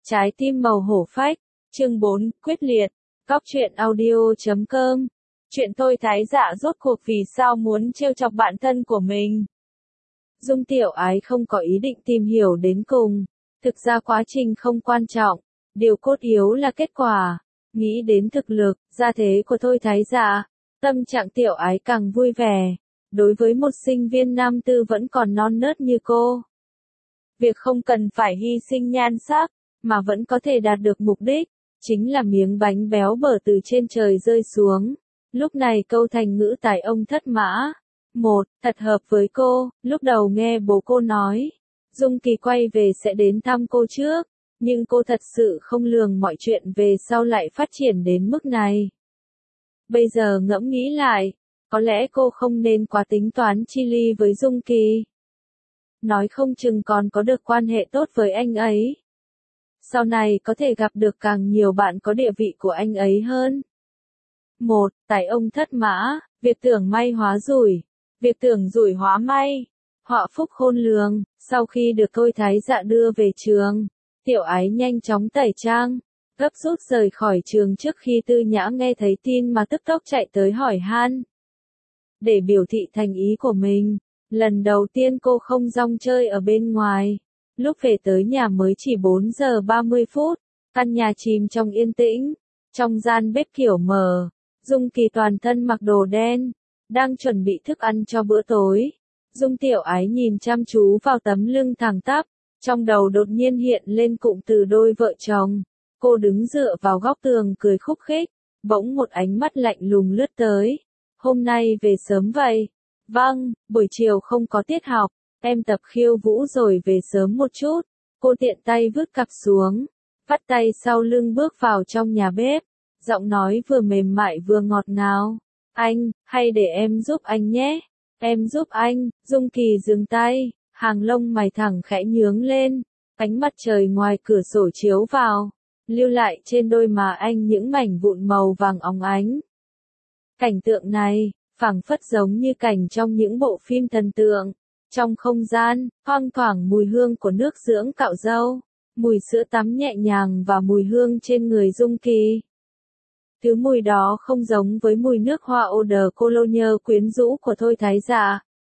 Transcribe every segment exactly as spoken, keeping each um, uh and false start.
Trái tim màu hổ phách, chương bốn, quyết liệt, góc truyện audio chấm com. Chuyện tôi thái dạ rốt cuộc vì sao muốn trêu chọc bạn thân của mình. Dung Tiểu Ái không có ý định tìm hiểu đến cùng. Thực ra quá trình không quan trọng. Điều cốt yếu là kết quả. Nghĩ đến thực lực, gia thế của Thôi Thái Dạ, tâm trạng Tiểu Ái càng vui vẻ. Đối với một sinh viên nam tư vẫn còn non nớt như cô, việc không cần phải hy sinh nhan sắc, mà vẫn có thể đạt được mục đích, chính là miếng bánh béo bở từ trên trời rơi xuống. Lúc này câu thành ngữ tài ông thất mã. Một, thật hợp với cô, lúc đầu nghe bố cô nói, Dung Kỳ quay về sẽ đến thăm cô trước, nhưng cô thật sự không lường mọi chuyện về sau lại phát triển đến mức này. Bây giờ ngẫm nghĩ lại, có lẽ cô không nên quá tính toán chi ly với Dung Kỳ. Nói không chừng còn có được quan hệ tốt với anh ấy. Sau này có thể gặp được càng nhiều bạn có địa vị của anh ấy hơn. Một, tài ông thất mã, việc tưởng may hóa rủi, việc tưởng rủi hóa may, họa phúc khôn lường. Sau khi được Thôi Thái Dạ đưa về trường, Tiểu Ái nhanh chóng tẩy trang, gấp rút rời khỏi trường trước khi Tư Nhã nghe thấy tin mà tức tốc chạy tới hỏi han. Để biểu thị thành ý của mình, lần đầu tiên cô không rong chơi ở bên ngoài. Lúc về tới nhà mới chỉ bốn giờ ba mươi phút, căn nhà chìm trong yên tĩnh, trong gian bếp kiểu mờ, Dung Kỳ toàn thân mặc đồ đen, đang chuẩn bị thức ăn cho bữa tối. Dung Tiểu Ái nhìn chăm chú vào tấm lưng thẳng tắp, trong đầu đột nhiên hiện lên cụm từ đôi vợ chồng. Cô đứng dựa vào góc tường cười khúc khích, bỗng một ánh mắt lạnh lùng lướt tới. Hôm nay về sớm vậy? Vâng, buổi chiều không có tiết học. Em tập khiêu vũ rồi về sớm một chút. Cô tiện tay vứt cặp xuống, vắt tay sau lưng bước vào trong nhà bếp. Giọng nói vừa mềm mại vừa ngọt ngào. Anh, hay để em giúp anh nhé. Em giúp anh. Dung Kỳ dừng tay, hàng lông mày thẳng khẽ nhướng lên. Ánh mặt trời ngoài cửa sổ chiếu vào, lưu lại trên đôi má anh những mảnh vụn màu vàng óng ánh. Cảnh tượng này, phảng phất giống như cảnh trong những bộ phim thần tượng. Trong không gian, thoang thoảng mùi hương của nước dưỡng cạo râu, mùi sữa tắm nhẹ nhàng và mùi hương trên người Dung Kỳ. Thứ mùi đó không giống với mùi nước hoa eau de cologne quyến rũ của Thôi Thái Dạ,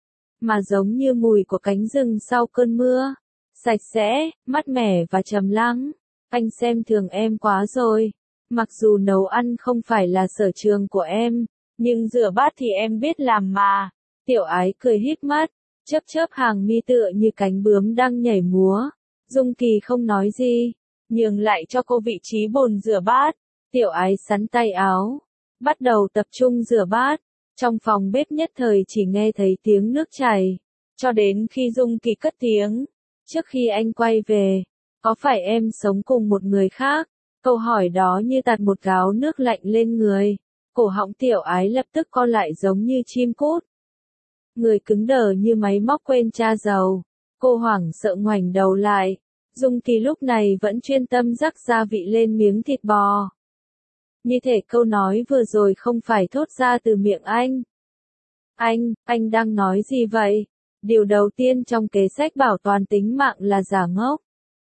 mà giống như mùi của cánh rừng sau cơn mưa, sạch sẽ, mát mẻ và trầm lắng. Anh xem thường em quá rồi. Mặc dù nấu ăn không phải là sở trường của em, nhưng rửa bát thì em biết làm mà. Tiểu Ái cười híp mắt, chớp chớp hàng mi tựa như cánh bướm đang nhảy múa. Dung Kỳ không nói gì, nhường lại cho cô vị trí bồn rửa bát. Tiểu Ái sắn tay áo, bắt đầu tập trung rửa bát. Trong phòng bếp nhất thời chỉ nghe thấy tiếng nước chảy, cho đến khi Dung Kỳ cất tiếng. Trước khi anh quay về, có phải em sống cùng một người khác? Câu hỏi đó như tạt một gáo nước lạnh lên người. Cổ họng Tiểu Ái lập tức co lại giống như chim cút. Người cứng đờ như máy móc quên tra dầu. Cô hoảng sợ ngoảnh đầu lại. Dung Kỳ lúc này vẫn chuyên tâm rắc gia vị lên miếng thịt bò. Như thể câu nói vừa rồi không phải thốt ra từ miệng anh. Anh, anh đang nói gì vậy? Điều đầu tiên trong kế sách bảo toàn tính mạng là giả ngốc.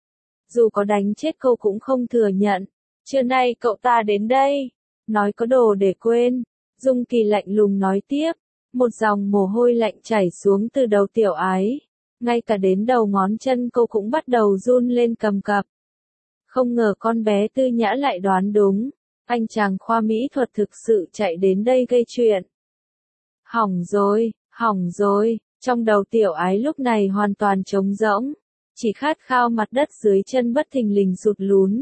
Dù có đánh chết cô cũng không thừa nhận. Trưa nay cậu ta đến đây, nói có đồ để quên. Dung Kỳ lạnh lùng nói tiếp. Một dòng mồ hôi lạnh chảy xuống từ đầu Tiểu Ái. Ngay cả đến đầu ngón chân cô cũng bắt đầu run lên cầm cập. Không ngờ con bé Tư Nhã lại đoán đúng. Anh chàng khoa mỹ thuật thực sự chạy đến đây gây chuyện. Hỏng rồi, hỏng rồi. Trong đầu Tiểu Ái lúc này hoàn toàn trống rỗng. Chỉ khát khao mặt đất dưới chân bất thình lình sụt lún.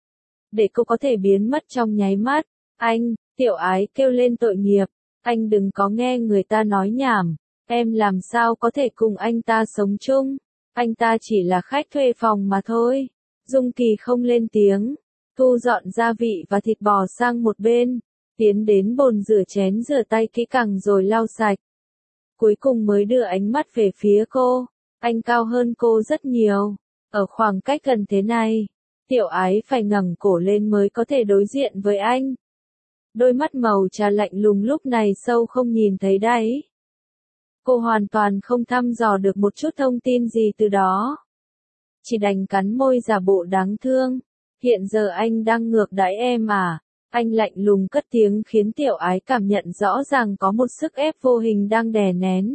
Để cô có thể biến mất trong nháy mắt. Anh, Tiểu Ái kêu lên tội nghiệp. Anh đừng có nghe người ta nói nhảm. Em làm sao có thể cùng anh ta sống chung. Anh ta chỉ là khách thuê phòng mà thôi. Dung Kỳ không lên tiếng. Thu dọn gia vị và thịt bò sang một bên. Tiến đến bồn rửa chén rửa tay kỹ càng rồi lau sạch. Cuối cùng mới đưa ánh mắt về phía cô. Anh cao hơn cô rất nhiều. Ở khoảng cách gần thế này, Tiểu Ái phải ngẩng cổ lên mới có thể đối diện với anh. Đôi mắt màu trà lạnh lùng lúc này sâu không nhìn thấy đáy. Cô hoàn toàn không thăm dò được một chút thông tin gì từ đó. chỉ đành cắn môi giả bộ đáng thương. Hiện giờ anh đang ngược đãi em à? Anh lạnh lùng cất tiếng khiến Tiểu Ái cảm nhận rõ ràng có một sức ép vô hình đang đè nén.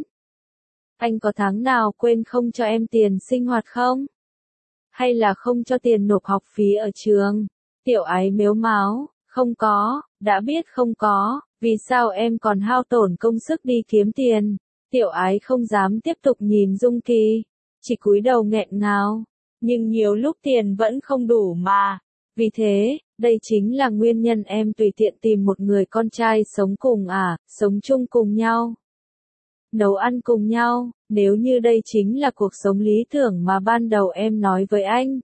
Anh có tháng nào quên không cho em tiền sinh hoạt không? Hay là không cho tiền nộp học phí ở trường? Tiểu Ái mếu máo, không có, đã biết không có, vì sao em còn hao tổn công sức đi kiếm tiền? Tiểu Ái không dám tiếp tục nhìn Dung Kỳ, chỉ cúi đầu nghẹn ngào, nhưng nhiều lúc tiền vẫn không đủ mà. Vì thế, đây chính là nguyên nhân em tùy tiện tìm một người con trai sống cùng à, sống chung cùng nhau. Nấu ăn cùng nhau, nếu như đây chính là cuộc sống lý tưởng mà ban đầu em nói với anh,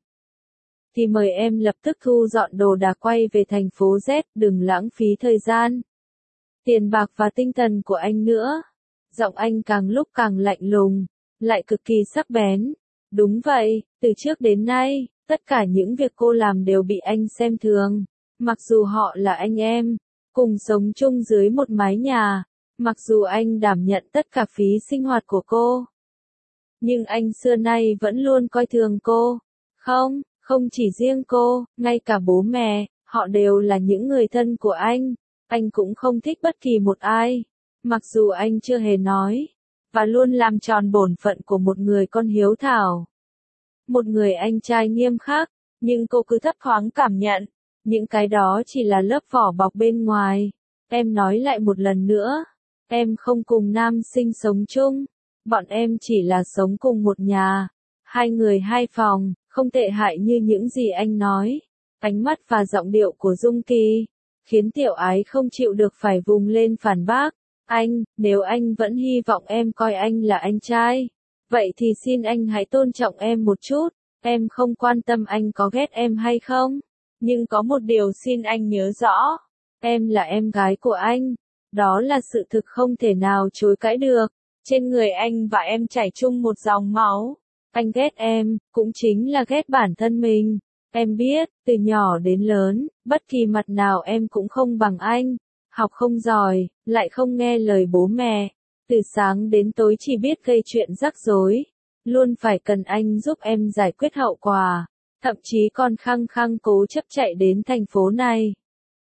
thì mời em lập tức thu dọn đồ đạc quay về thành phố Z, đừng lãng phí thời gian, tiền bạc và tinh thần của anh nữa. Giọng anh càng lúc càng lạnh lùng, lại cực kỳ sắc bén. Đúng vậy, từ trước đến nay, tất cả những việc cô làm đều bị anh xem thường. Mặc dù họ là anh em, cùng sống chung dưới một mái nhà, mặc dù anh đảm nhận tất cả phí sinh hoạt của cô, nhưng anh xưa nay vẫn luôn coi thường cô. Không, không chỉ riêng cô, ngay cả bố mẹ, họ đều là những người thân của anh. Anh cũng không thích bất kỳ một ai, mặc dù anh chưa hề nói, và luôn làm tròn bổn phận của một người con hiếu thảo. Một người anh trai nghiêm khắc, nhưng cô cứ thấp thoáng cảm nhận, những cái đó chỉ là lớp vỏ bọc bên ngoài. Em nói lại một lần nữa, em không cùng nam sinh sống chung, bọn em chỉ là sống cùng một nhà, hai người hai phòng, không tệ hại như những gì anh nói. Ánh mắt và giọng điệu của Dung Kỳ khiến Tiểu Ái không chịu được phải vùng lên phản bác. Anh, nếu anh vẫn hy vọng em coi anh là anh trai, vậy thì xin anh hãy tôn trọng em một chút. Em không quan tâm anh có ghét em hay không, nhưng có một điều xin anh nhớ rõ, em là em gái của anh, đó là sự thực không thể nào chối cãi được. Trên người anh và em chảy chung một dòng máu. Anh ghét em, cũng chính là ghét bản thân mình. Em biết, từ nhỏ đến lớn, bất kỳ mặt nào em cũng không bằng anh. Học không giỏi, lại không nghe lời bố mẹ. Từ sáng đến tối chỉ biết gây chuyện rắc rối. Luôn phải cần anh giúp em giải quyết hậu quả. Thậm chí còn khăng khăng cố chấp chạy đến thành phố này.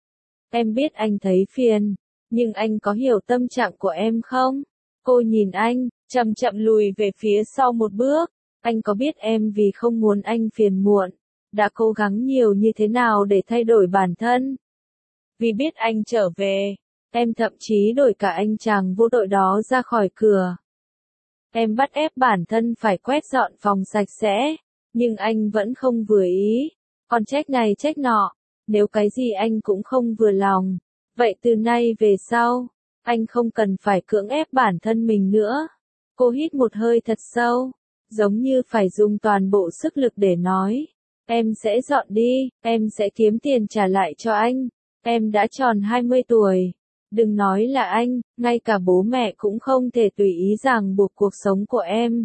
Em biết anh thấy phiền, nhưng anh có hiểu tâm trạng của em không? Cô nhìn anh, chậm chậm lùi về phía sau một bước. Anh có biết em vì không muốn anh phiền muộn, đã cố gắng nhiều như thế nào để thay đổi bản thân? Vì biết anh trở về, em thậm chí đổi cả anh chàng vô tội đó ra khỏi cửa. Em bắt ép bản thân phải quét dọn phòng sạch sẽ, nhưng anh vẫn không vừa ý. Còn trách này trách nọ, nếu cái gì anh cũng không vừa lòng, vậy từ nay về sau, anh không cần phải cưỡng ép bản thân mình nữa. Cô hít một hơi thật sâu, giống như phải dùng toàn bộ sức lực để nói. Em sẽ dọn đi, em sẽ kiếm tiền trả lại cho anh. Em đã tròn hai mươi tuổi. Đừng nói là anh, ngay cả bố mẹ cũng không thể tùy ý ràng buộc cuộc sống của em.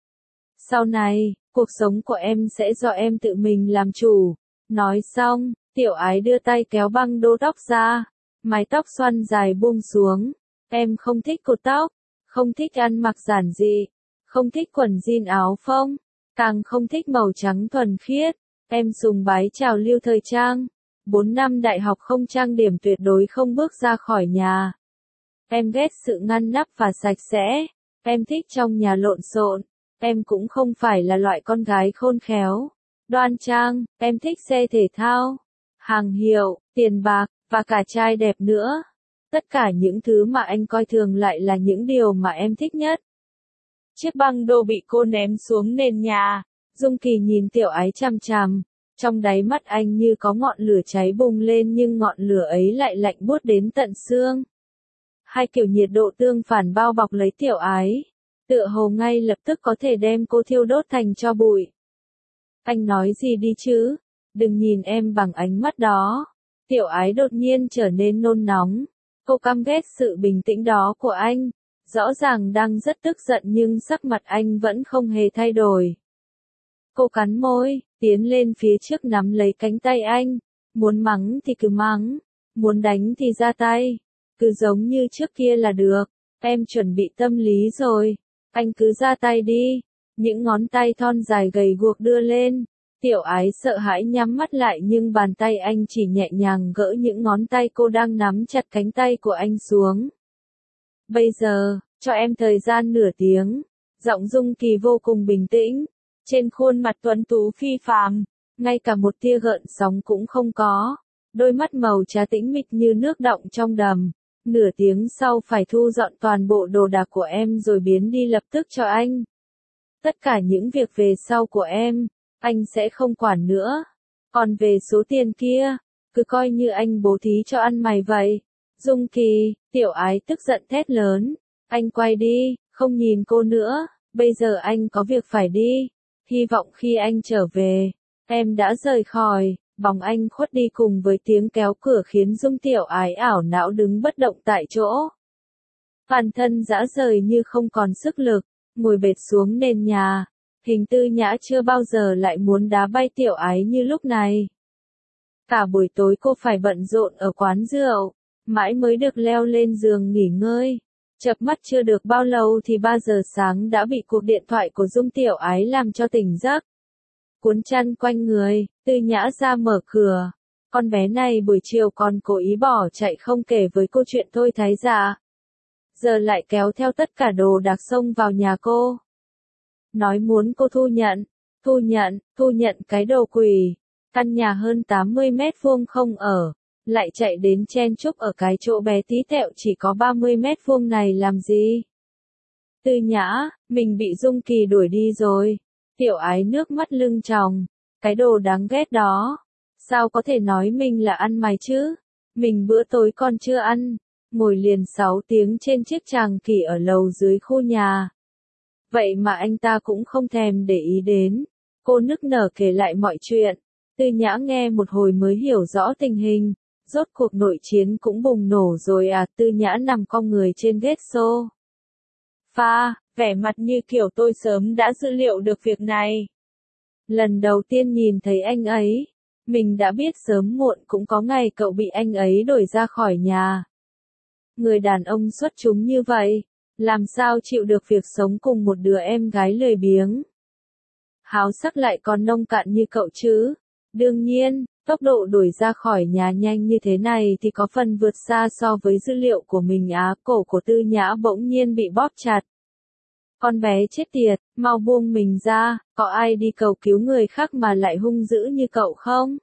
Sau này, cuộc sống của em sẽ do em tự mình làm chủ. Nói xong, Tiểu Ái đưa tay kéo băng đô tóc ra. Mái tóc xoăn dài buông xuống. Em không thích cột tóc, không thích ăn mặc giản dị, không thích quần jean áo phông, càng không thích màu trắng thuần khiết. Em sùng bái trào lưu thời trang. Bốn năm đại học không trang điểm, tuyệt đối không bước ra khỏi nhà. Em ghét sự ngăn nắp và sạch sẽ. Em thích trong nhà lộn xộn. Em cũng không phải là loại con gái khôn khéo, đoan trang. Em thích xe thể thao, hàng hiệu, tiền bạc, và cả trai đẹp nữa. Tất cả những thứ mà anh coi thường lại là những điều mà em thích nhất. Chiếc băng đô bị cô ném xuống nền nhà. Dung Kỳ nhìn Tiểu Ái chằm chằm. Trong đáy mắt anh như có ngọn lửa cháy bùng lên, nhưng ngọn lửa ấy lại lạnh buốt đến tận xương. Hai kiểu nhiệt độ tương phản bao bọc lấy Tiểu Ái, tựa hồ ngay lập tức có thể đem cô thiêu đốt thành tro bụi. Anh nói gì đi chứ? Đừng nhìn em bằng ánh mắt đó. Tiểu Ái đột nhiên trở nên nôn nóng. Cô căm ghét sự bình tĩnh đó của anh. Rõ ràng đang rất tức giận nhưng sắc mặt anh vẫn không hề thay đổi. Cô cắn môi, tiến lên phía trước nắm lấy cánh tay anh. Muốn mắng thì cứ mắng, muốn đánh thì ra tay. Cứ giống như trước kia là được. Em chuẩn bị tâm lý rồi. Anh cứ ra tay đi. những ngón tay thon dài gầy guộc đưa lên. Tiểu Ái sợ hãi nhắm mắt lại nhưng bàn tay anh chỉ nhẹ nhàng gỡ những ngón tay cô đang nắm chặt cánh tay của anh xuống. Bây giờ, cho em thời gian nửa tiếng. Giọng Dung Kỳ vô cùng bình tĩnh. Trên khuôn mặt tuấn tú phi phàm, ngay cả một tia gợn sóng cũng không có. Đôi mắt màu trà tĩnh mịch như nước đọng trong đầm. Nửa tiếng sau phải thu dọn toàn bộ đồ đạc của em rồi biến đi lập tức cho anh. Tất cả những việc về sau của em, anh sẽ không quản nữa. Còn về số tiền kia, cứ coi như anh bố thí cho ăn mày vậy. Dung Kỳ, Tiểu Ái tức giận thét lớn. Anh quay đi, không nhìn cô nữa. Bây giờ anh có việc phải đi. Hy vọng khi anh trở về, em đã rời khỏi. Bóng anh khuất đi cùng với tiếng kéo cửa khiến Dung Tiểu Ái ảo não đứng bất động tại chỗ. Toàn thân rã rời như không còn sức lực, ngồi bệt xuống nền nhà. Hình Tư Nhã chưa bao giờ lại muốn đá bay Tiểu Ái như lúc này. Cả buổi tối cô phải bận rộn ở quán rượu, mãi mới được leo lên giường nghỉ ngơi. Chợp mắt chưa được bao lâu thì ba giờ sáng đã bị cuộc điện thoại của Dung Tiểu Ái làm cho tỉnh giấc. Cuốn chăn quanh người, Tư Nhã ra mở cửa. Con bé này buổi chiều còn cố ý bỏ chạy không kể với cô chuyện Thôi Thái Dạ. Giờ lại kéo theo tất cả đồ đạc xông vào nhà cô. Nói muốn cô thu nhận, thu nhận, thu nhận cái đồ quỷ. Căn nhà hơn tám mươi mét vuông không ở, lại chạy đến chen chúc ở cái chỗ bé tí tẹo chỉ có ba mươi mét vuông này làm gì? Tư Nhã, mình bị Dung Kỳ đuổi đi rồi. Tiểu Ái nước mắt lưng tròng, cái đồ đáng ghét đó. Sao có thể nói mình là ăn mày chứ? Mình bữa tối còn chưa ăn, ngồi liền sáu tiếng trên chiếc tràng kỷ ở lầu dưới khu nhà. Vậy mà anh ta cũng không thèm để ý đến. Cô nức nở kể lại mọi chuyện. Tư Nhã nghe một hồi mới hiểu rõ tình hình. Rốt cuộc nội chiến cũng bùng nổ rồi à? Tư Nhã nằm cong người trên ghế xô pha, vẻ mặt như kiểu tôi sớm đã dự liệu được việc này. Lần đầu tiên nhìn thấy anh ấy, mình đã biết sớm muộn cũng có ngày cậu bị anh ấy đuổi ra khỏi nhà. Người đàn ông xuất chúng như vậy, làm sao chịu được việc sống cùng một đứa em gái lười biếng. Háo sắc lại còn nông cạn như cậu chứ. Đương nhiên, tốc độ đuổi ra khỏi nhà nhanh như thế này thì có phần vượt xa so với dữ liệu của mình á. Cổ của Tư Nhã bỗng nhiên bị bóp chặt. Con bé chết tiệt, mau buông mình ra, có ai đi cầu cứu người khác mà lại hung dữ như cậu không?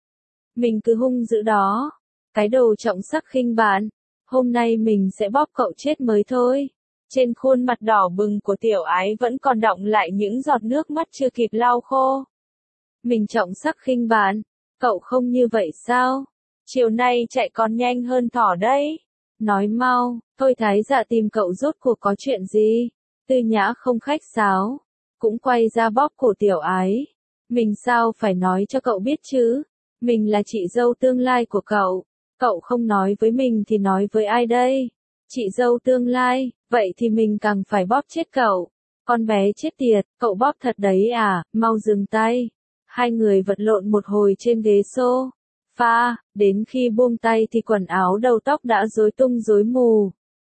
Mình cứ hung dữ đó. Cái đồ trọng sắc khinh bạn. Hôm nay mình sẽ bóp cậu chết mới thôi. Trên khuôn mặt đỏ bừng của Tiểu Ái vẫn còn đọng lại những giọt nước mắt chưa kịp lau khô. Mình trọng sắc khinh bạn. Cậu không như vậy sao? Chiều nay chạy còn nhanh hơn thỏ đấy. Nói mau, Thôi Thái Dạ tìm cậu rốt cuộc có chuyện gì? Tư Nhã không khách sáo, cũng quay ra bóp cổ Tiểu Ái. Mình sao phải nói cho cậu biết chứ? Mình là chị dâu tương lai của cậu. Cậu không nói với mình thì nói với ai đây? Chị dâu tương lai, vậy thì mình càng phải bóp chết cậu. Con bé chết tiệt, cậu bóp thật đấy à? Mau dừng tay. Hai người vật lộn một hồi trên ghế xô pha, đến khi buông tay thì quần áo đầu tóc đã rối tung rối mù.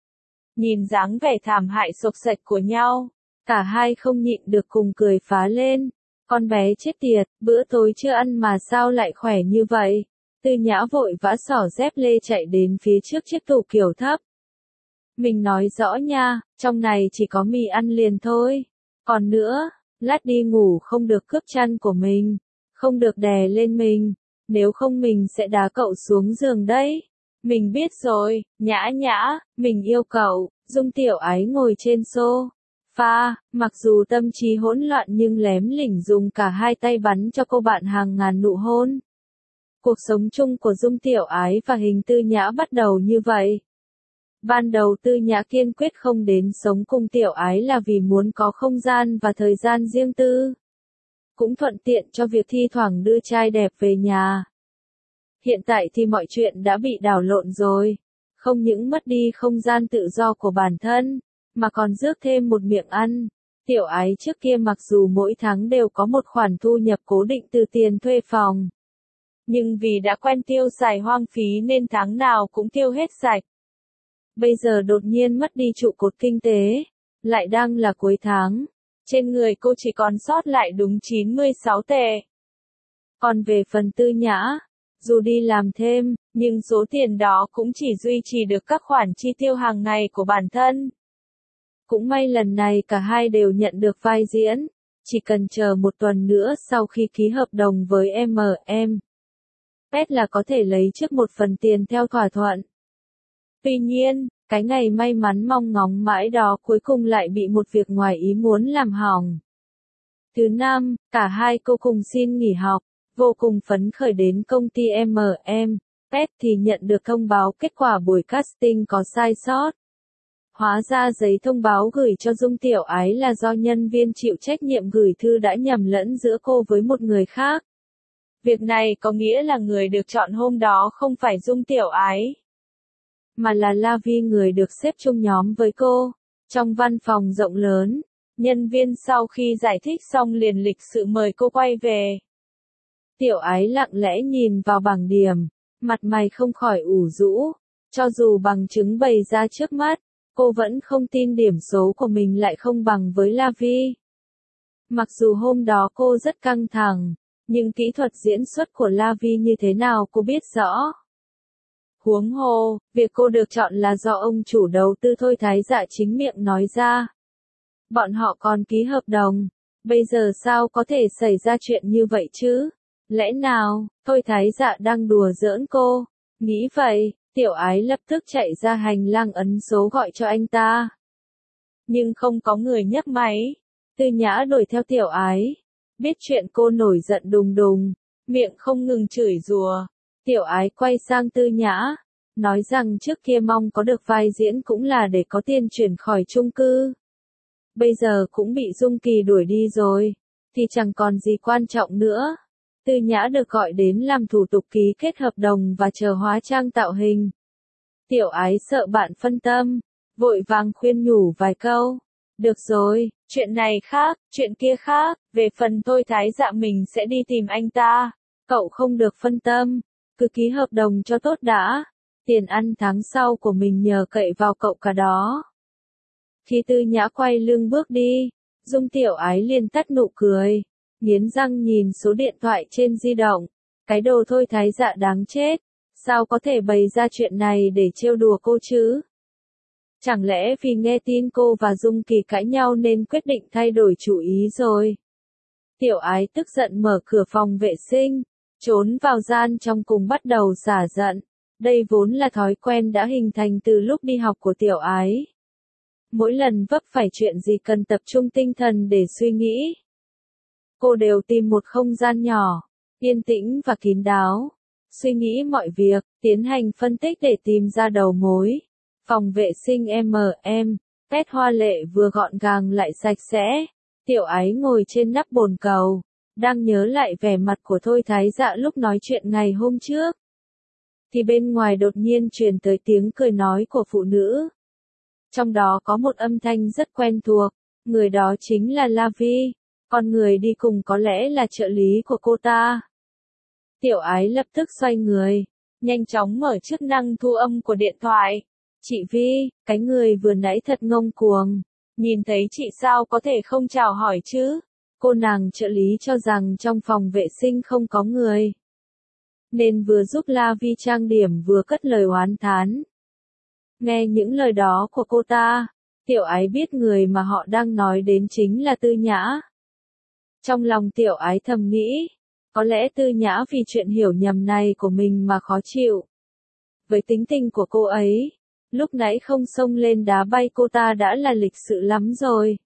Nhìn dáng vẻ thảm hại xộc xệch của nhau, cả hai không nhịn được cùng cười phá lên. Con bé chết tiệt, bữa tối chưa ăn mà sao lại khỏe như vậy? Tư Nhã vội vã xỏ dép lê chạy đến phía trước chiếc tủ kiểu thấp. Mình nói rõ nha, trong này chỉ có mì ăn liền thôi. Còn nữa, lát đi ngủ không được cướp chăn của mình, không được đè lên mình, nếu không mình sẽ đá cậu xuống giường đấy. Mình biết rồi, Nhã Nhã, mình yêu cậu. Dung Tiểu Ái ngồi trên sofa, mặc dù tâm trí hỗn loạn nhưng lém lỉnh dùng cả hai tay bắn cho cô bạn hàng ngàn nụ hôn. Cuộc sống chung của Dung Tiểu Ái và Hình Tư Nhã bắt đầu như vậy. Ban đầu Tư Nhã kiên quyết không đến sống cùng Tiểu Ái là vì muốn có không gian và thời gian riêng tư. Cũng thuận tiện cho việc thi thoảng đưa trai đẹp về nhà. Hiện tại thì mọi chuyện đã bị đảo lộn rồi. Không những mất đi không gian tự do của bản thân, mà còn rước thêm một miệng ăn. Tiểu Ái trước kia mặc dù mỗi tháng đều có một khoản thu nhập cố định từ tiền thuê phòng. Nhưng vì đã quen tiêu xài hoang phí nên tháng nào cũng tiêu hết sạch. Bây giờ đột nhiên mất đi trụ cột kinh tế, lại đang là cuối tháng. Trên người cô chỉ còn sót lại đúng chín mươi sáu tệ. Còn về phần Tư Nhã, dù đi làm thêm, nhưng số tiền đó cũng chỉ duy trì được các khoản chi tiêu hàng ngày của bản thân. Cũng may lần này cả hai đều nhận được vai diễn, chỉ cần chờ một tuần nữa sau khi ký hợp đồng với em em pét là có thể lấy trước một phần tiền theo thỏa thuận. Tuy nhiên, cái ngày may mắn mong ngóng mãi đó cuối cùng lại bị một việc ngoài ý muốn làm hỏng. Thứ năm, cả hai cô cùng xin nghỉ học, vô cùng phấn khởi đến công ty em em pét thì nhận được thông báo kết quả buổi casting có sai sót. Hóa ra giấy thông báo gửi cho Dung Tiểu Ái là do nhân viên chịu trách nhiệm gửi thư đã nhầm lẫn giữa cô với một người khác. Việc này có nghĩa là người được chọn hôm đó không phải Dung Tiểu Ái, mà là La Vi, người được xếp chung nhóm với cô. Trong văn phòng rộng lớn, nhân viên sau khi giải thích xong liền lịch sự mời cô quay về. Tiểu Ái lặng lẽ nhìn vào bảng điểm, mặt mày không khỏi ủ rũ. Cho dù bằng chứng bày ra trước mắt, cô vẫn không tin điểm số của mình lại không bằng với La Vi. Mặc dù hôm đó cô rất căng thẳng, nhưng kỹ thuật diễn xuất của La Vi như thế nào cô biết rõ. Huống hồ, việc cô được chọn là do ông chủ đầu tư Thôi Thái Dạ chính miệng nói ra. Bọn họ còn ký hợp đồng, bây giờ sao có thể xảy ra chuyện như vậy chứ? Lẽ nào, Thôi Thái Dạ đang đùa giỡn cô? Nghĩ vậy, Tiểu Ái lập tức chạy ra hành lang ấn số gọi cho anh ta. Nhưng không có người nhấc máy. Tư Nhã đuổi theo Tiểu Ái. Biết chuyện cô nổi giận đùng đùng, miệng không ngừng chửi rủa. Tiểu Ái quay sang Tư Nhã, nói rằng trước kia mong có được vai diễn cũng là để có tiền chuyển khỏi chung cư. Bây giờ cũng bị Dung Kỳ đuổi đi rồi, thì chẳng còn gì quan trọng nữa. Tư Nhã được gọi đến làm thủ tục ký kết hợp đồng và chờ hóa trang tạo hình. Tiểu Ái sợ bạn phân tâm, vội vàng khuyên nhủ vài câu. Được rồi, chuyện này khác, chuyện kia khác, về phần Thôi Thái Dạ mình sẽ đi tìm anh ta. Cậu không được phân tâm, cứ ký hợp đồng cho tốt đã. Tiền ăn tháng sau của mình nhờ cậy vào cậu cả đó. Khi Tư Nhã quay lưng bước đi, Dung Tiểu Ái liền tắt nụ cười, nghiến răng nhìn số điện thoại trên di động. Cái đồ Thôi Thái Dạ đáng chết, sao có thể bày ra chuyện này để trêu đùa cô chứ? Chẳng lẽ vì nghe tin cô và Dung Kỳ cãi nhau nên quyết định thay đổi chủ ý rồi? Tiểu Ái tức giận mở cửa phòng vệ sinh, trốn vào gian trong cùng bắt đầu xả giận. Đây vốn là thói quen đã hình thành từ lúc đi học của Tiểu Ái. Mỗi lần vấp phải chuyện gì cần tập trung tinh thần để suy nghĩ, cô đều tìm một không gian nhỏ, yên tĩnh và kín đáo, suy nghĩ mọi việc, tiến hành phân tích để tìm ra đầu mối. Phòng vệ sinh em em pét hoa lệ vừa gọn gàng lại sạch sẽ. Tiểu Ái ngồi trên nắp bồn cầu, đang nhớ lại vẻ mặt của Thôi Thái Dạ lúc nói chuyện ngày hôm trước. Thì bên ngoài đột nhiên truyền tới tiếng cười nói của phụ nữ. Trong đó có một âm thanh rất quen thuộc, người đó chính là La Vi, còn người đi cùng có lẽ là trợ lý của cô ta. Tiểu Ái lập tức xoay người, nhanh chóng mở chức năng thu âm của điện thoại. Chị Vi, cái người vừa nãy thật ngông cuồng, nhìn thấy chị sao có thể không chào hỏi chứ? Cô nàng trợ lý cho rằng trong phòng vệ sinh không có người, nên vừa giúp La Vi trang điểm vừa cất lời oán thán. Nghe những lời đó của cô ta, Tiểu Ái biết người mà họ đang nói đến chính là Tư Nhã. Trong lòng Tiểu Ái thầm nghĩ, có lẽ Tư Nhã vì chuyện hiểu nhầm này của mình mà khó chịu. Với tính tình của cô ấy, lúc nãy không xông lên đá bay cô ta đã là lịch sự lắm rồi.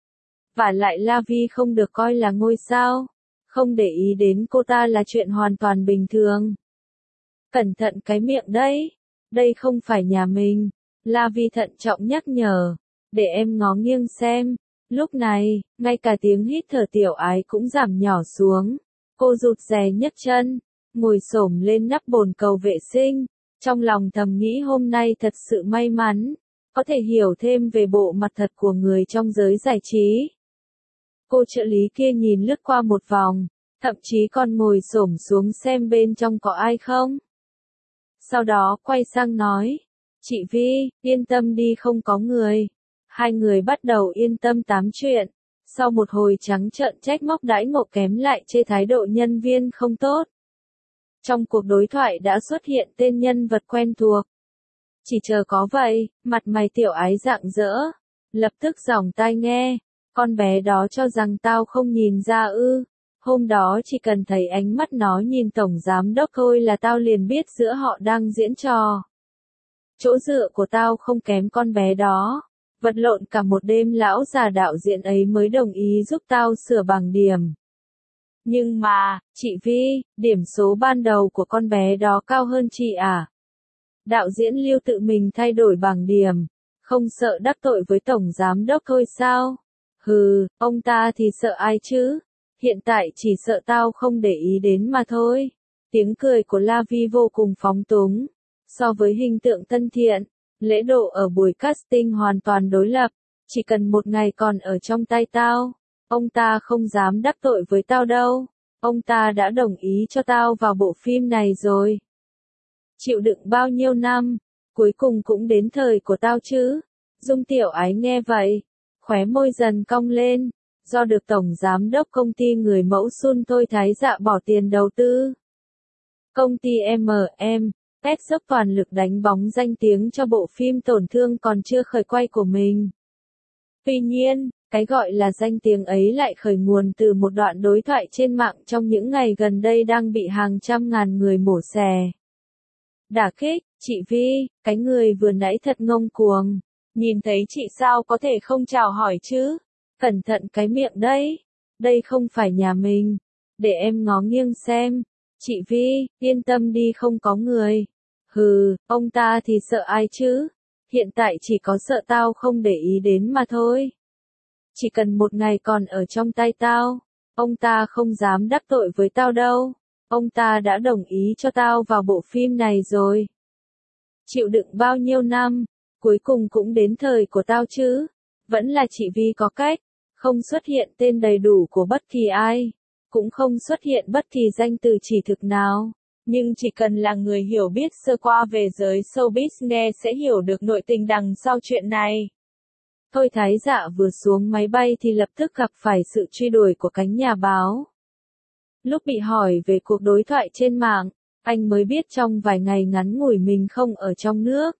Vả lại La Vi không được coi là ngôi sao, không để ý đến cô ta là chuyện hoàn toàn bình thường. Cẩn thận cái miệng đấy, đây không phải nhà mình. La Vi thận trọng nhắc nhở, để em ngó nghiêng xem. Lúc này, ngay cả tiếng hít thở Tiểu Ái cũng giảm nhỏ xuống. Cô rụt rè nhấc chân, ngồi xổm lên nắp bồn cầu vệ sinh, trong lòng thầm nghĩ hôm nay thật sự may mắn, có thể hiểu thêm về bộ mặt thật của người trong giới giải trí. Cô trợ lý kia nhìn lướt qua một vòng, thậm chí còn ngồi xổm xuống xem bên trong có ai không. Sau đó quay sang nói, chị Vi, yên tâm đi không có người. Hai người bắt đầu yên tâm tám chuyện. Sau một hồi trắng trợn trách móc đãi ngộ kém lại chê thái độ nhân viên không tốt. Trong cuộc đối thoại đã xuất hiện tên nhân vật quen thuộc. Chỉ chờ có vậy, mặt mày tiểu ái rạng rỡ. Lập tức giỏng tai nghe. Con bé đó cho rằng tao không nhìn ra ư. Hôm đó chỉ cần thấy ánh mắt nó nhìn tổng giám đốc thôi là tao liền biết giữa họ đang diễn trò. Chỗ dựa của tao không kém con bé đó. Vật lộn cả một đêm lão già đạo diễn ấy mới đồng ý giúp tao sửa bảng điểm. Nhưng mà, chị Vi, điểm số ban đầu của con bé đó cao hơn chị à? Đạo diễn Lưu tự mình thay đổi bảng điểm. Không sợ đắc tội với tổng giám đốc thôi sao? Hừ, ông ta thì sợ ai chứ? Hiện tại chỉ sợ tao không để ý đến mà thôi. Tiếng cười của La Vi vô cùng phóng túng. So với hình tượng thân thiện, lễ độ ở buổi casting hoàn toàn đối lập. Chỉ cần một ngày còn ở trong tay tao, ông ta không dám đắc tội với tao đâu. Ông ta đã đồng ý cho tao vào bộ phim này rồi. Chịu đựng bao nhiêu năm, cuối cùng cũng đến thời của tao chứ. Dung Tiểu Ái nghe vậy, khóe môi dần cong lên. Do được tổng giám đốc công ty người mẫu Sun Thôi Thái Dạ bỏ tiền đầu tư. Công ty em em, Pet dốc toàn lực đánh bóng danh tiếng cho bộ phim tổn thương còn chưa khởi quay của mình. Tuy nhiên, cái gọi là danh tiếng ấy lại khởi nguồn từ một đoạn đối thoại trên mạng trong những ngày gần đây đang bị hàng trăm ngàn người mổ xẻ. Đả kích, chị Vi, cái người vừa nãy thật ngông cuồng. Nhìn thấy chị sao có thể không chào hỏi chứ? Cẩn thận cái miệng đấy. Đây không phải nhà mình. Để em ngó nghiêng xem. Chị Vi, yên tâm đi không có người. Hừ, ông ta thì sợ ai chứ? Hiện tại chỉ có sợ tao không để ý đến mà thôi. Chỉ cần một ngày còn ở trong tay tao, ông ta không dám đắc tội với tao đâu. Ông ta đã đồng ý cho tao vào bộ phim này rồi. Chịu đựng bao nhiêu năm, cuối cùng cũng đến thời của tao chứ. Vẫn là chị Vi có cách, không xuất hiện tên đầy đủ của bất kỳ ai, cũng không xuất hiện bất kỳ danh từ chỉ thực nào. Nhưng chỉ cần là người hiểu biết sơ qua về giới showbiz nghe sẽ hiểu được nội tình đằng sau chuyện này. Thôi Thái Dạ vừa xuống máy bay thì lập tức gặp phải sự truy đuổi của cánh nhà báo. Lúc bị hỏi về cuộc đối thoại trên mạng, anh mới biết trong vài ngày ngắn ngủi mình không ở trong nước.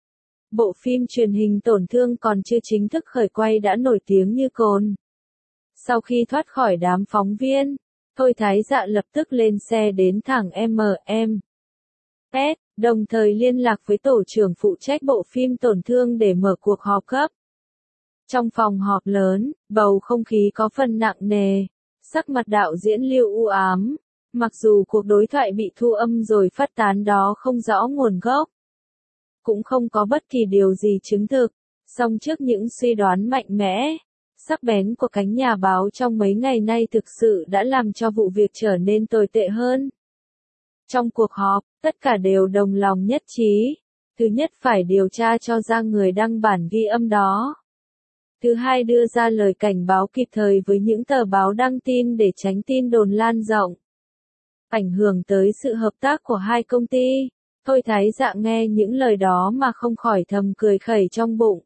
Bộ phim truyền hình tổn thương còn chưa chính thức khởi quay đã nổi tiếng như cồn. Sau khi thoát khỏi đám phóng viên, Thôi Thái Dạ lập tức lên xe đến thẳng em em. Pet, đồng thời liên lạc với tổ trưởng phụ trách bộ phim tổn thương để mở cuộc họp gấp. Trong phòng họp lớn, bầu không khí có phần nặng nề, sắc mặt đạo diễn Lưu u ám, mặc dù cuộc đối thoại bị thu âm rồi phát tán đó không rõ nguồn gốc. Cũng không có bất kỳ điều gì chứng thực, song trước những suy đoán mạnh mẽ, sắc bén của cánh nhà báo trong mấy ngày nay thực sự đã làm cho vụ việc trở nên tồi tệ hơn. Trong cuộc họp, tất cả đều đồng lòng nhất trí. Thứ nhất phải điều tra cho ra người đăng bản ghi âm đó. Thứ hai đưa ra lời cảnh báo kịp thời với những tờ báo đăng tin để tránh tin đồn lan rộng, ảnh hưởng tới sự hợp tác của hai công ty. Thôi Thái Dạ nghe những lời đó mà không khỏi thầm cười khẩy trong bụng.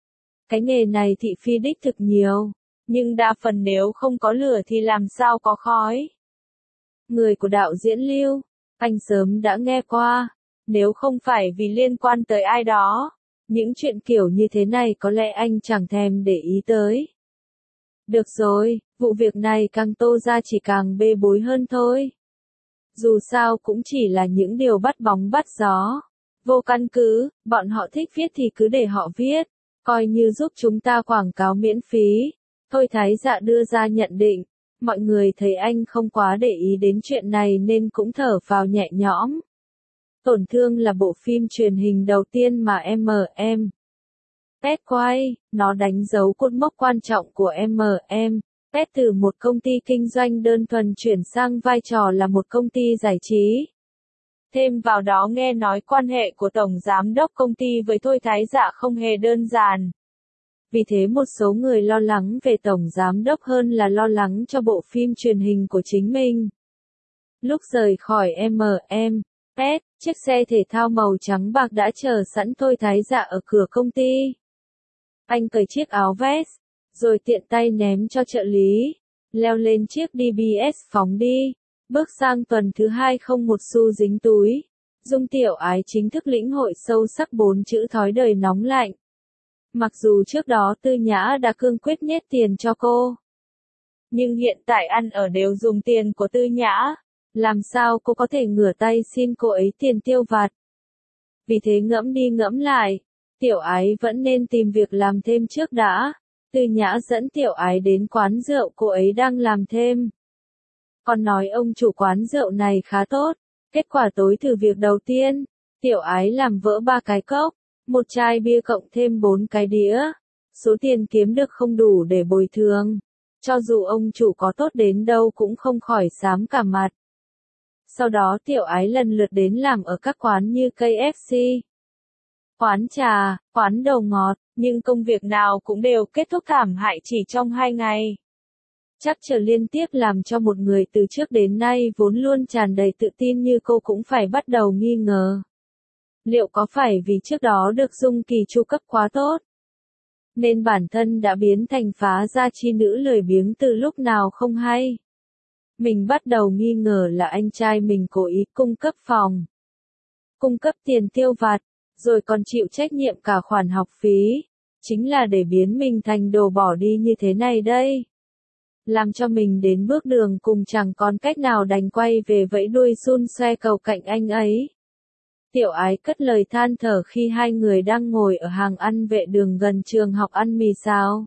Cái nghề này thị phi đích thực nhiều, nhưng đa phần nếu không có lửa thì làm sao có khói. Người của đạo diễn Lưu, anh sớm đã nghe qua, nếu không phải vì liên quan tới ai đó, những chuyện kiểu như thế này có lẽ anh chẳng thèm để ý tới. Được rồi, vụ việc này càng tô ra chỉ càng bê bối hơn thôi. Dù sao cũng chỉ là những điều bắt bóng bắt gió, vô căn cứ, bọn họ thích viết thì cứ để họ viết, coi như giúp chúng ta quảng cáo miễn phí. Thôi Thái Dạ đưa ra nhận định, mọi người thấy anh không quá để ý đến chuyện này nên cũng thở phào nhẹ nhõm. Tổn thương là bộ phim truyền hình đầu tiên mà em em Pet quay, nó đánh dấu cột mốc quan trọng của em em Pet từ một công ty kinh doanh đơn thuần chuyển sang vai trò là một công ty giải trí. Thêm vào đó nghe nói quan hệ của tổng giám đốc công ty với Thôi Thái Dạ không hề đơn giản. Vì thế một số người lo lắng về tổng giám đốc hơn là lo lắng cho bộ phim truyền hình của chính mình. Lúc rời khỏi em em Pet, chiếc xe thể thao màu trắng bạc đã chờ sẵn Thôi Thái Dạ ở cửa công ty. Anh cởi chiếc áo vest, rồi tiện tay ném cho trợ lý, leo lên chiếc đê bê ét phóng đi. Bước sang tuần thứ hai không một xu dính túi, Dung Tiểu Ái chính thức lĩnh hội sâu sắc bốn chữ thói đời nóng lạnh. Mặc dù trước đó Tư Nhã đã cương quyết nhét tiền cho cô, nhưng hiện tại ăn ở đều dùng tiền của Tư Nhã, làm sao cô có thể ngửa tay xin cô ấy tiền tiêu vặt. Vì thế ngẫm đi ngẫm lại, Tiểu Ái vẫn nên tìm việc làm thêm trước đã. Tư Nhã dẫn Tiểu Ái đến quán rượu cô ấy đang làm thêm. Còn nói ông chủ quán rượu này khá tốt. Kết quả tối thử việc đầu tiên, Tiểu Ái làm vỡ ba cái cốc, một chai bia cộng thêm bốn cái đĩa. Số tiền kiếm được không đủ để bồi thường. Cho dù ông chủ có tốt đến đâu cũng không khỏi xám cả mặt. Sau đó Tiểu Ái lần lượt đến làm ở các quán như ca ép xê, quán trà, quán đồ ngọt, nhưng công việc nào cũng đều kết thúc thảm hại chỉ trong hai ngày. Chắc chờ liên tiếp làm cho một người từ trước đến nay vốn luôn tràn đầy tự tin như cô cũng phải bắt đầu nghi ngờ. Liệu có phải vì trước đó được Dung Kỳ chu cấp quá tốt, nên bản thân đã biến thành phá gia chi nữ lười biếng từ lúc nào không hay? Mình bắt đầu nghi ngờ là anh trai mình cố ý cung cấp phòng, cung cấp tiền tiêu vặt, rồi còn chịu trách nhiệm cả khoản học phí, chính là để biến mình thành đồ bỏ đi như thế này đây. Làm cho mình đến bước đường cùng chẳng còn cách nào đành quay về vẫy đuôi xun xoe cầu cạnh anh ấy. Tiểu Ái cất lời than thở khi hai người đang ngồi ở hàng ăn vệ đường gần trường học ăn mì xào.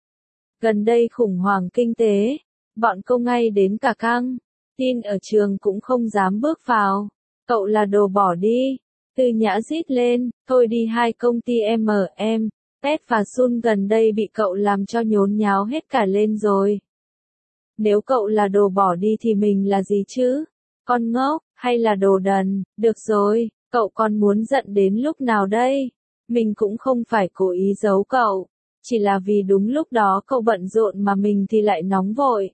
Gần đây khủng hoảng kinh tế, bọn cô ngay đến cả căng tin ở trường cũng không dám bước vào. Cậu là đồ bỏ đi. Tư Nhã rít lên, thôi đi, hai công ty em em, Pet và Sun gần đây bị cậu làm cho nhốn nháo hết cả lên rồi. Nếu cậu là đồ bỏ đi thì mình là gì chứ? Con ngốc, hay là đồ đần? Được rồi, cậu còn muốn giận đến lúc nào đây? Mình cũng không phải cố ý giấu cậu, chỉ là vì đúng lúc đó cậu bận rộn mà mình thì lại nóng vội,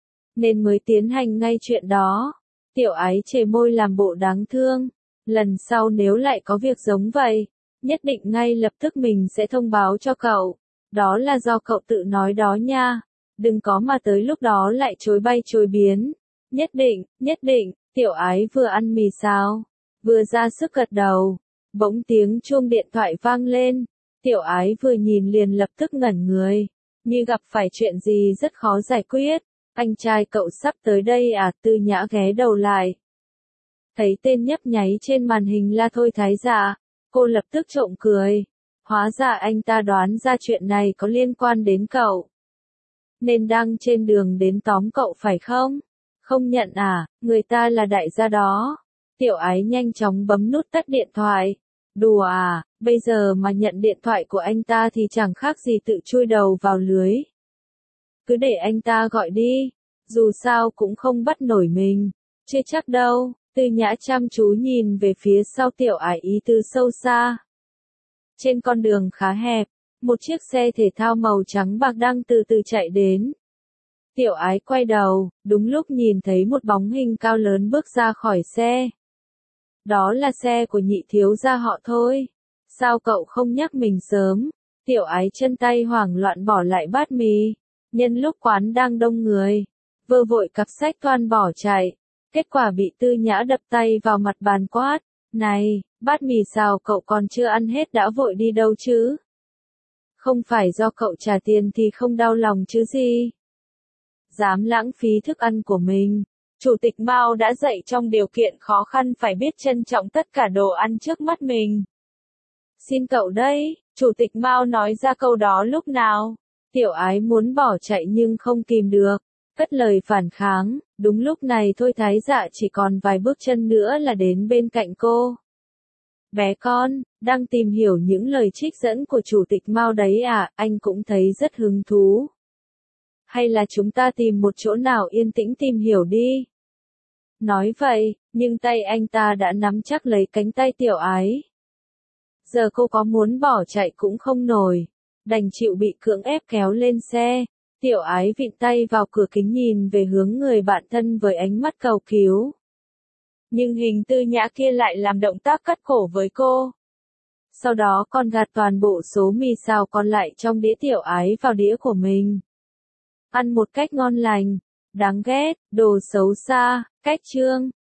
nên mới tiến hành ngay chuyện đó. Tiểu Ái chề môi làm bộ đáng thương. Lần sau nếu lại có việc giống vậy, nhất định ngay lập tức mình sẽ thông báo cho cậu. Đó là do cậu tự nói đó nha. Đừng có mà tới lúc đó lại chối bay chối biến. Nhất định, nhất định. Tiểu Ái vừa ăn mì xào, vừa ra sức gật đầu. Bỗng tiếng chuông điện thoại vang lên. Tiểu Ái vừa nhìn liền lập tức ngẩn người, như gặp phải chuyện gì rất khó giải quyết. Anh trai cậu sắp tới đây à? Tư Nhã ghé đầu lại, thấy tên nhấp nháy trên màn hình là Thôi Thái Dạ, cô lập tức trộm cười. Hóa ra anh ta đoán ra chuyện này có liên quan đến cậu, nên đang trên đường đến tóm cậu phải không? Không nhận à, người ta là đại gia đó. Tiểu Ái nhanh chóng bấm nút tắt điện thoại. Đùa à, bây giờ mà nhận điện thoại của anh ta thì chẳng khác gì tự chui đầu vào lưới. Cứ để anh ta gọi đi, dù sao cũng không bắt nổi mình. Chưa chắc đâu. Tư Nhã chăm chú nhìn về phía sau Tiểu Ái ý tứ sâu xa. Trên con đường khá hẹp, một chiếc xe thể thao màu trắng bạc đang từ từ chạy đến. Tiểu Ái quay đầu, đúng lúc nhìn thấy một bóng hình cao lớn bước ra khỏi xe. Đó là xe của nhị thiếu gia họ Thôi. Sao cậu không nhắc mình sớm? Tiểu Ái chân tay hoảng loạn bỏ lại bát mì. Nhân lúc quán đang đông người, vơ vội cặp sách toan bỏ chạy. Kết quả bị Tư Nhã đập tay vào mặt bàn quát. Này, bát mì xào cậu còn chưa ăn hết đã vội đi đâu chứ? Không phải do cậu trả tiền thì không đau lòng chứ gì? Dám lãng phí thức ăn của mình. Chủ tịch Mao đã dạy trong điều kiện khó khăn phải biết trân trọng tất cả đồ ăn trước mắt mình. Xin cậu đây, Chủ tịch Mao nói ra câu đó lúc nào? Tiểu Ái muốn bỏ chạy nhưng không kìm được, cất lời phản kháng. Đúng lúc này Thôi Thái Dạ chỉ còn vài bước chân nữa là đến bên cạnh cô. Bé con, đang tìm hiểu những lời trích dẫn của Chủ tịch Mao đấy à? Anh cũng thấy rất hứng thú. Hay là chúng ta tìm một chỗ nào yên tĩnh tìm hiểu đi. Nói vậy, nhưng tay anh ta đã nắm chắc lấy cánh tay Tiểu Ái. Giờ cô có muốn bỏ chạy cũng không nổi, đành chịu bị cưỡng ép kéo lên xe. Tiểu Ái vịn tay vào cửa kính nhìn về hướng người bạn thân với ánh mắt cầu cứu. Nhưng hình Tư Nhã kia lại làm động tác cắt cổ với cô. Sau đó con gạt toàn bộ số mì xào còn lại trong đĩa tiểu ái vào đĩa của mình. Ăn một cách ngon lành. Đáng ghét, đồ xấu xa, cách chương.